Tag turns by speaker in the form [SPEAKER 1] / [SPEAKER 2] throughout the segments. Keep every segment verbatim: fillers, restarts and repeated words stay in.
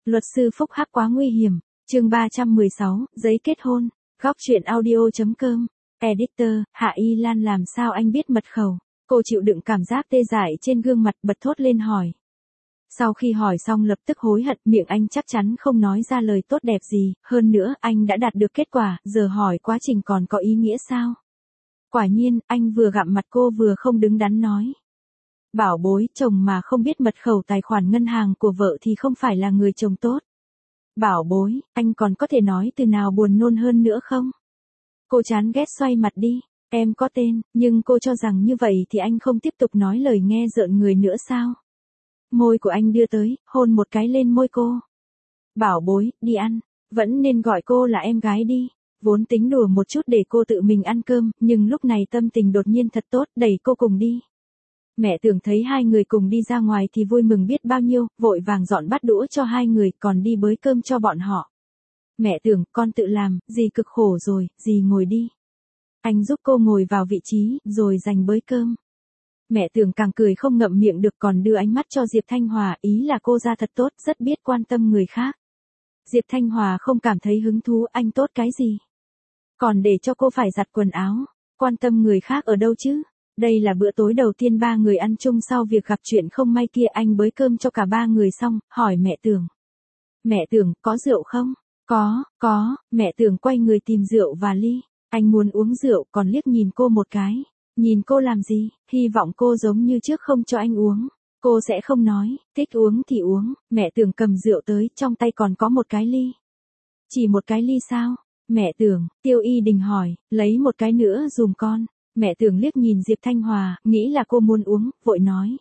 [SPEAKER 1] Luật sư phúc hắc quá nguy hiểm. Chương ba trăm mười sáu, giấy kết hôn. Góc truyện audio.com. Editor, Hạ Y Lan làm sao anh biết mật khẩu? Cô chịu đựng cảm giác tê dại trên gương mặt bật thốt lên hỏi. Sau khi hỏi xong lập tức hối hận, miệng anh chắc chắn không nói ra lời tốt đẹp gì, hơn nữa anh đã đạt được kết quả, giờ hỏi quá trình còn có ý nghĩa sao? Quả nhiên, anh vừa gặm mặt cô vừa không đứng đắn nói. Bảo bối, chồng mà không biết mật khẩu tài khoản ngân hàng của vợ thì không phải là người chồng tốt. Bảo bối, anh còn có thể nói từ nào buồn nôn hơn nữa không? Cô chán ghét xoay mặt đi, em có tên, nhưng cô cho rằng như vậy thì anh không tiếp tục nói lời nghe rợn người nữa sao? Môi của anh đưa tới, hôn một cái lên môi cô. Bảo bối, đi ăn, vẫn nên gọi cô là em gái đi. Vốn tính đùa một chút để cô tự mình ăn cơm, nhưng lúc này tâm tình đột nhiên thật tốt, đẩy cô cùng đi. Mẹ Tưởng thấy hai người cùng đi ra ngoài thì vui mừng biết bao nhiêu, vội vàng dọn bát đũa cho hai người, còn đi bới cơm cho bọn họ. Mẹ Tưởng, con tự làm, dì cực khổ rồi, dì ngồi đi. Anh giúp cô ngồi vào vị trí, rồi giành bới cơm. Mẹ Tưởng càng cười không ngậm miệng được, còn đưa ánh mắt cho Diệp Thanh Hòa, ý là cô ra thật tốt, rất biết quan tâm người khác. Diệp Thanh Hòa không cảm thấy hứng thú, anh tốt cái gì? Còn để cho cô phải giặt quần áo, quan tâm người khác ở đâu chứ? Đây là bữa tối đầu tiên ba người ăn chung sau việc gặp chuyện không may kia. Anh bới cơm cho cả ba người xong, hỏi mẹ Tưởng. Mẹ Tưởng, có rượu không? Có, có, mẹ Tưởng quay người tìm rượu và ly. Anh muốn uống rượu, còn liếc nhìn cô một cái. Nhìn cô làm gì? Hy vọng cô giống như trước không cho anh uống. Cô sẽ không nói, thích uống thì uống. Mẹ Tưởng cầm rượu tới, trong tay còn có một cái ly. Chỉ một cái ly sao? Mẹ Tưởng, Tiêu Y Đình hỏi, lấy một cái nữa dùm con. Mẹ Tưởng liếc nhìn Diệp Thanh Hòa, nghĩ là cô muốn uống, vội nói.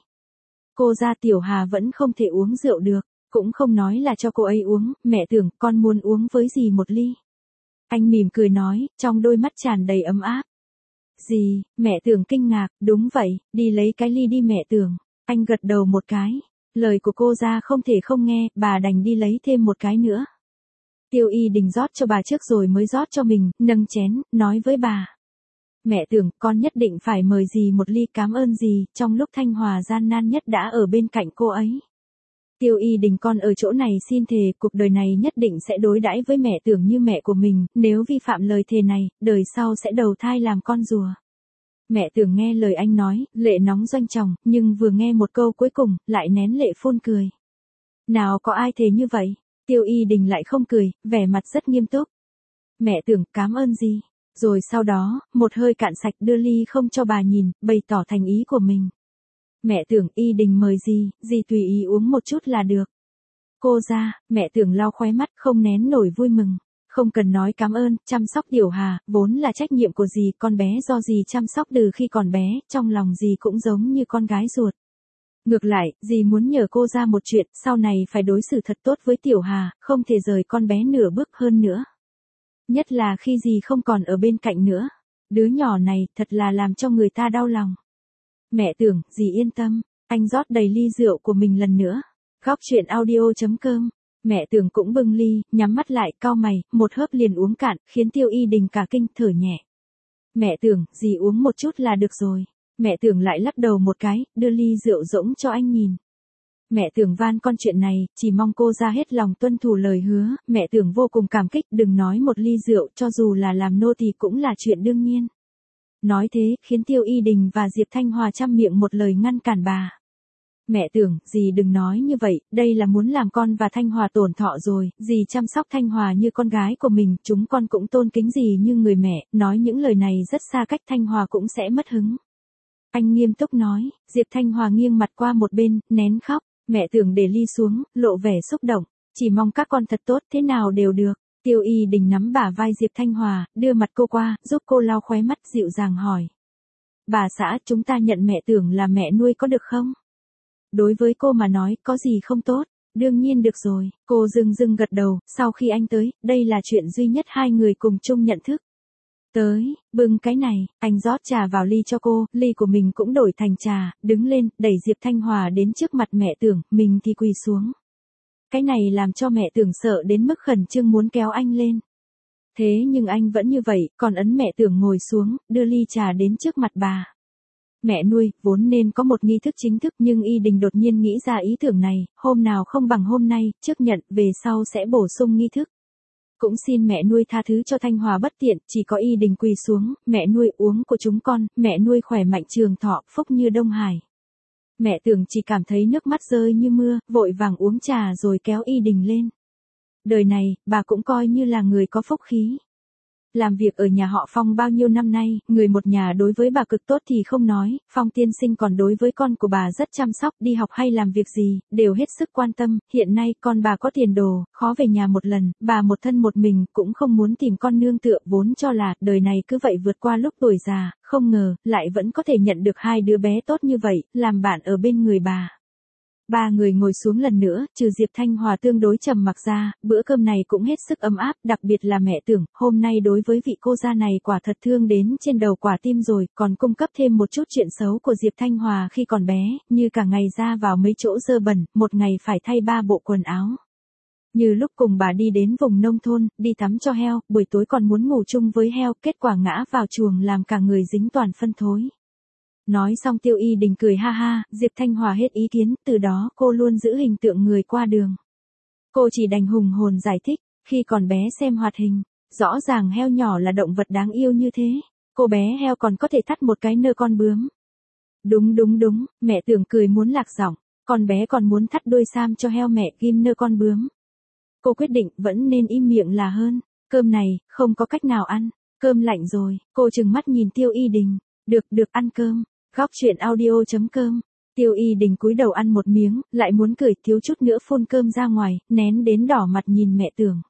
[SPEAKER 1] Cô ra Tiểu Hà vẫn không thể uống rượu được, cũng không nói là cho cô ấy uống. Mẹ Tưởng, con muốn uống với dì một ly. Anh mỉm cười nói, trong đôi mắt tràn đầy ấm áp. Dì, mẹ Tưởng kinh ngạc, đúng vậy, đi lấy cái ly đi mẹ Tưởng. Anh gật đầu một cái, lời của cô ra không thể không nghe, bà đành đi lấy thêm một cái nữa. Tiêu Y Đình rót cho bà trước rồi mới rót cho mình, nâng chén, nói với bà. Mẹ Tưởng, con nhất định phải mời dì một ly, cảm ơn dì, trong lúc Thanh Hòa gian nan nhất đã ở bên cạnh cô ấy. Tiêu Y Đình, con ở chỗ này xin thề, cuộc đời này nhất định sẽ đối đãi với mẹ Tưởng như mẹ của mình, nếu vi phạm lời thề này, đời sau sẽ đầu thai làm con rùa. Mẹ Tưởng nghe lời anh nói, lệ nóng doanh tròng, nhưng vừa nghe một câu cuối cùng, lại nén lệ phun cười. Nào có ai thề như vậy? Tiêu Y Đình lại không cười, vẻ mặt rất nghiêm túc. Mẹ Tưởng, cảm ơn dì. Rồi sau đó, một hơi cạn sạch đưa ly không cho bà nhìn, bày tỏ thành ý của mình. Mẹ Tưởng, Y Đình mời dì, dì tùy ý uống một chút là được. Cô ra, mẹ Tưởng lau khóe mắt không nén nổi vui mừng. Không cần nói cảm ơn, chăm sóc Tiểu Hà, vốn là trách nhiệm của dì, con bé do dì chăm sóc từ khi còn bé, trong lòng dì cũng giống như con gái ruột. Ngược lại, dì muốn nhờ cô ra một chuyện, sau này phải đối xử thật tốt với Tiểu Hà, không thể rời con bé nửa bước hơn nữa. Nhất là khi dì không còn ở bên cạnh nữa. Đứa nhỏ này thật là làm cho người ta đau lòng. Mẹ Tưởng, dì yên tâm, anh rót đầy ly rượu của mình lần nữa. Góc truyện audio.com. Mẹ Tưởng cũng bưng ly, nhắm mắt lại, cau mày, một hớp liền uống cạn, khiến Tiêu Y Đình cả kinh, thở nhẹ. Mẹ Tưởng, dì uống một chút là được rồi. Mẹ Tưởng lại lắc đầu một cái, đưa ly rượu rỗng cho anh nhìn. Mẹ Tưởng van con chuyện này, chỉ mong cô ra hết lòng tuân thủ lời hứa. Mẹ Tưởng vô cùng cảm kích, đừng nói một ly rượu, cho dù là làm nô tỳ cũng là chuyện đương nhiên. Nói thế, khiến Tiêu Y Đình và Diệp Thanh Hòa chăm miệng một lời ngăn cản bà. Mẹ Tưởng, dì đừng nói như vậy, đây là muốn làm con và Thanh Hòa tổn thọ rồi, dì chăm sóc Thanh Hòa như con gái của mình, chúng con cũng tôn kính dì như người mẹ, nói những lời này rất xa cách, Thanh Hòa cũng sẽ mất hứng. Anh nghiêm túc nói. Diệp Thanh Hòa nghiêng mặt qua một bên, nén khóc. Mẹ Tưởng để ly xuống, lộ vẻ xúc động, chỉ mong các con thật tốt, thế nào đều được. Tiêu Y Đình nắm bả vai Diệp Thanh Hòa, đưa mặt cô qua, giúp cô lau khóe mắt, dịu dàng hỏi. Bà xã, chúng ta nhận mẹ Tưởng là mẹ nuôi có được không? Đối với cô mà nói, có gì không tốt? Đương nhiên được rồi, cô dưng dưng gật đầu, sau khi anh tới, đây là chuyện duy nhất hai người cùng chung nhận thức. Tới, bưng cái này, anh rót trà vào ly cho cô, ly của mình cũng đổi thành trà, đứng lên, đẩy Diệp Thanh Hòa đến trước mặt mẹ Tưởng, mình thì quỳ xuống. Cái này làm cho mẹ Tưởng sợ đến mức khẩn trương muốn kéo anh lên. Thế nhưng anh vẫn như vậy, còn ấn mẹ Tưởng ngồi xuống, đưa ly trà đến trước mặt bà. Mẹ nuôi, vốn nên có một nghi thức chính thức nhưng Y Đình đột nhiên nghĩ ra ý tưởng này, hôm nào không bằng hôm nay, trước nhận, về sau sẽ bổ sung nghi thức. Cũng xin mẹ nuôi tha thứ cho Thanh Hòa bất tiện, chỉ có Y Đình quỳ xuống, mẹ nuôi uống của chúng con, mẹ nuôi khỏe mạnh trường thọ, phúc như Đông Hải. Mẹ Tưởng chỉ cảm thấy nước mắt rơi như mưa, vội vàng uống trà rồi kéo Y Đình lên. Đời này, bà cũng coi như là người có phúc khí. Làm việc ở nhà họ Phong bao nhiêu năm nay, người một nhà đối với bà cực tốt thì không nói, Phong tiên sinh còn đối với con của bà rất chăm sóc, đi học hay làm việc gì, đều hết sức quan tâm, hiện nay con bà có tiền đồ, khó về nhà một lần, bà một thân một mình, cũng không muốn tìm con nương tựa, vốn cho là, đời này cứ vậy vượt qua lúc tuổi già, không ngờ, lại vẫn có thể nhận được hai đứa bé tốt như vậy, làm bạn ở bên người bà. Ba người ngồi xuống lần nữa, trừ Diệp Thanh Hòa tương đối trầm mặc ra, bữa cơm này cũng hết sức ấm áp, đặc biệt là mẹ Tưởng, hôm nay đối với vị cô gia này quả thật thương đến trên đầu quả tim rồi, còn cung cấp thêm một chút chuyện xấu của Diệp Thanh Hòa khi còn bé, như cả ngày ra vào mấy chỗ dơ bẩn, một ngày phải thay ba bộ quần áo. Như lúc cùng bà đi đến vùng nông thôn, đi tắm cho heo, buổi tối còn muốn ngủ chung với heo, kết quả ngã vào chuồng làm cả người dính toàn phân thối. Nói xong Tiêu Y Đình cười ha ha, Diệp Thanh Hòa hết ý kiến, từ đó cô luôn giữ hình tượng người qua đường. Cô chỉ đành hùng hồn giải thích, khi còn bé xem hoạt hình, rõ ràng heo nhỏ là động vật đáng yêu như thế, cô bé heo còn có thể thắt một cái nơ con bướm. Đúng đúng đúng, mẹ Tưởng cười muốn lạc giọng, con bé còn muốn thắt đuôi sam cho heo mẹ ghim nơ con bướm. Cô quyết định vẫn nên im miệng là hơn, cơm này, không có cách nào ăn, cơm lạnh rồi, cô trừng mắt nhìn Tiêu Y Đình, được được ăn cơm. Góc chuyện audio chấm com. Tiêu Y Đình cúi đầu ăn một miếng, lại muốn cười, thiếu chút nữa phun cơm ra ngoài, nén đến đỏ mặt nhìn mẹ Tưởng.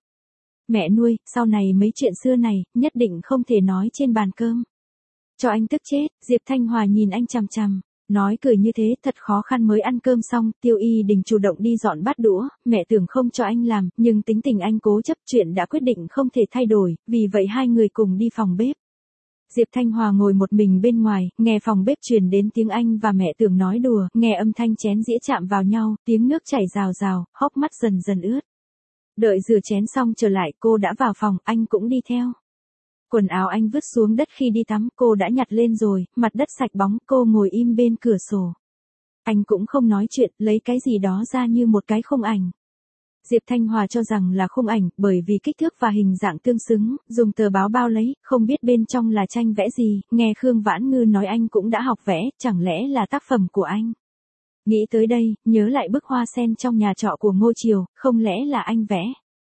[SPEAKER 1] Mẹ nuôi, sau này mấy chuyện xưa này, nhất định không thể nói trên bàn cơm. Cho anh tức chết, Diệp Thanh Hòa nhìn anh chằm chằm, nói cười như thế thật khó khăn mới ăn cơm xong, Tiêu Y Đình chủ động đi dọn bát đũa, mẹ Tưởng không cho anh làm, nhưng tính tình anh cố chấp, chuyện đã quyết định không thể thay đổi, vì vậy hai người cùng đi phòng bếp. Diệp Thanh Hòa ngồi một mình bên ngoài, nghe phòng bếp truyền đến tiếng anh và mẹ Tưởng nói đùa, nghe âm thanh chén dĩa chạm vào nhau, tiếng nước chảy rào rào, hốc mắt dần dần ướt. Đợi rửa chén xong trở lại, cô đã vào phòng, anh cũng đi theo. Quần áo anh vứt xuống đất khi đi tắm, cô đã nhặt lên rồi, mặt đất sạch bóng, cô ngồi im bên cửa sổ. Anh cũng không nói chuyện, lấy cái gì đó ra như một cái khung ảnh. Diệp Thanh Hòa cho rằng là khung ảnh, bởi vì kích thước và hình dạng tương xứng, dùng tờ báo bao lấy, không biết bên trong là tranh vẽ gì, nghe Khương Vãn Ngư nói anh cũng đã học vẽ, chẳng lẽ là tác phẩm của anh. Nghĩ tới đây, nhớ lại bức hoa sen trong nhà trọ của Ngô Triều, không lẽ là anh vẽ.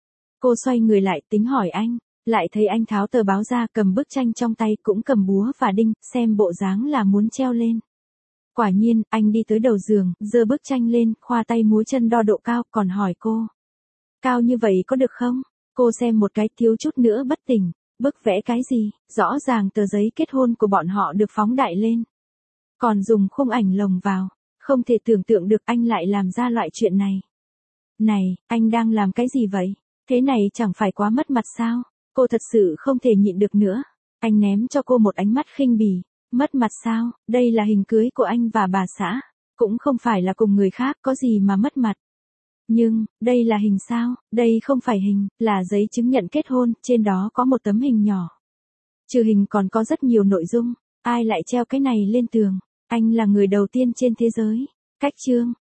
[SPEAKER 1] Cô xoay người lại tính hỏi anh, lại thấy anh tháo tờ báo ra, cầm bức tranh trong tay, cũng cầm búa và đinh, xem bộ dáng là muốn treo lên. Quả nhiên, anh đi tới đầu giường, giơ bức tranh lên, khoa tay múa chân đo độ cao, còn hỏi cô. Cao như vậy có được không? Cô xem một cái, thiếu chút nữa bất tỉnh. Bức vẽ cái gì? Rõ ràng tờ giấy kết hôn của bọn họ được phóng đại lên. Còn dùng khung ảnh lồng vào. Không thể tưởng tượng được anh lại làm ra loại chuyện này. Này, anh đang làm cái gì vậy? Thế này chẳng phải quá mất mặt sao? Cô thật sự không thể nhịn được nữa. Anh ném cho cô một ánh mắt khinh bỉ. Mất mặt sao? Đây là hình cưới của anh và bà xã. Cũng không phải là cùng người khác, có gì mà mất mặt. Nhưng, đây là hình sao? Đây không phải hình, là giấy chứng nhận kết hôn, trên đó có một tấm hình nhỏ. Trừ hình còn có rất nhiều nội dung, ai lại treo cái này lên tường? Anh là người đầu tiên trên thế giới. Cách chương.